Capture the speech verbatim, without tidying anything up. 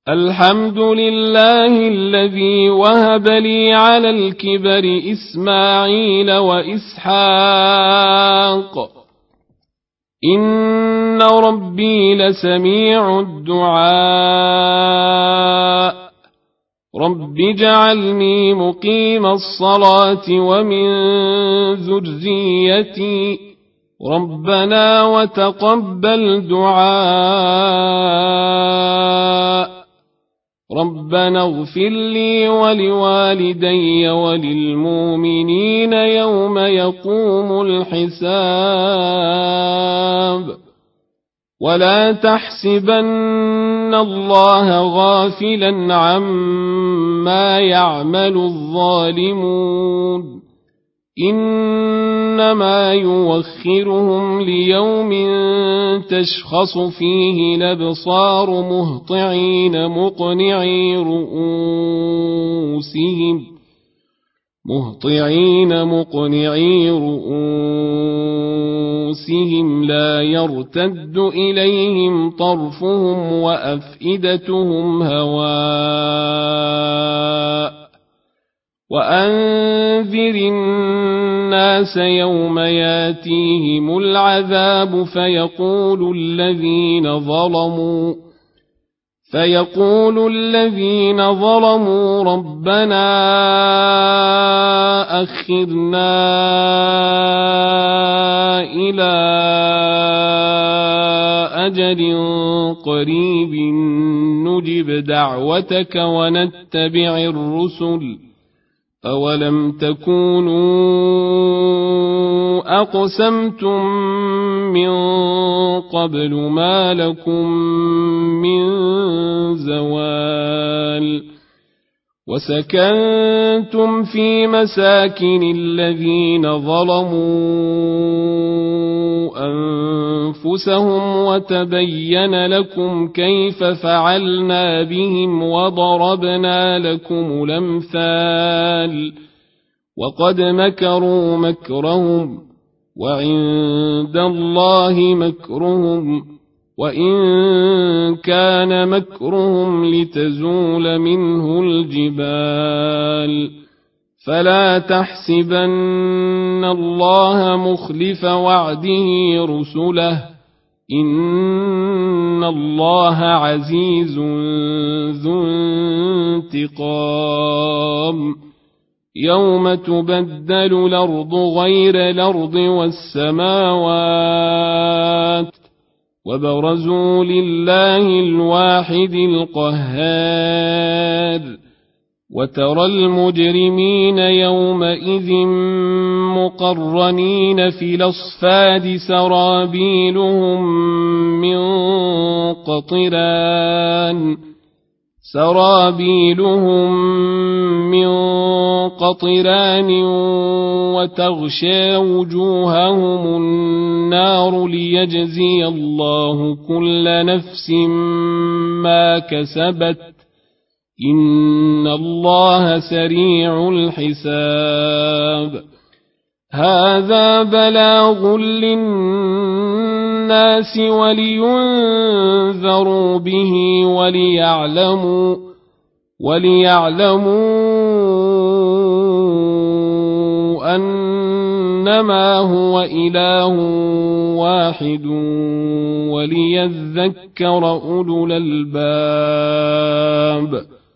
الحمد لله الذي وهب لي على الكبر إسماعيل وإسحاق إن ربي لسميع الدعاء رب اجعلني مقيم الصلاة ومن ذريتي ربنا وتقبل دعاء ربنا اغفر لي ولوالدي وللمؤمنين يوم يقوم الحساب ولا تحسبن الله غافلا عما يعمل الظالمون إنما يوخرهم ليوم تشخص فيه الأبصار مهطعين مقنعي رؤوسهم مهطعين مقنعي رؤوسهم لا يرتد إليهم طرفهم وأفئدتهم هواء وأنذر الناس يوم ياتيهم العذاب فيقول الذين ظلموا فيقول الذين ظلموا ربنا أخرنا إلى أجل قريب نجب دعوتك ونتبع الرسل أولم تكونوا أقسمتم من قبل ما لكم من زوال وسكنتم في مساكن الذين ظلموا أنفسهم وتبين لكم كيف فعلنا بهم وضربنا لكم الأمثال وقد مكروا مكرهم وعند الله مكرهم وإن كان مكرهم لتزول منه الجبال فلا تحسبن الله مخلف وعده رسله إن الله عزيز ذو انتقام يوم تبدل الأرض غير الأرض والسماوات وبرزوا لله الواحد القهار وترى المجرمين يومئذ مقرنين في الأصفاد سرابيلهم من قطران سرابيلهم من قطران وتغشى وجوههم النار ليجزي الله كل نفس ما كسبت إن الله سريع الحساب هذا بلاغ للناس ولينذروا به وليعلموا وليعلموا أنما هو إله واحد وليذكر أولو الألباب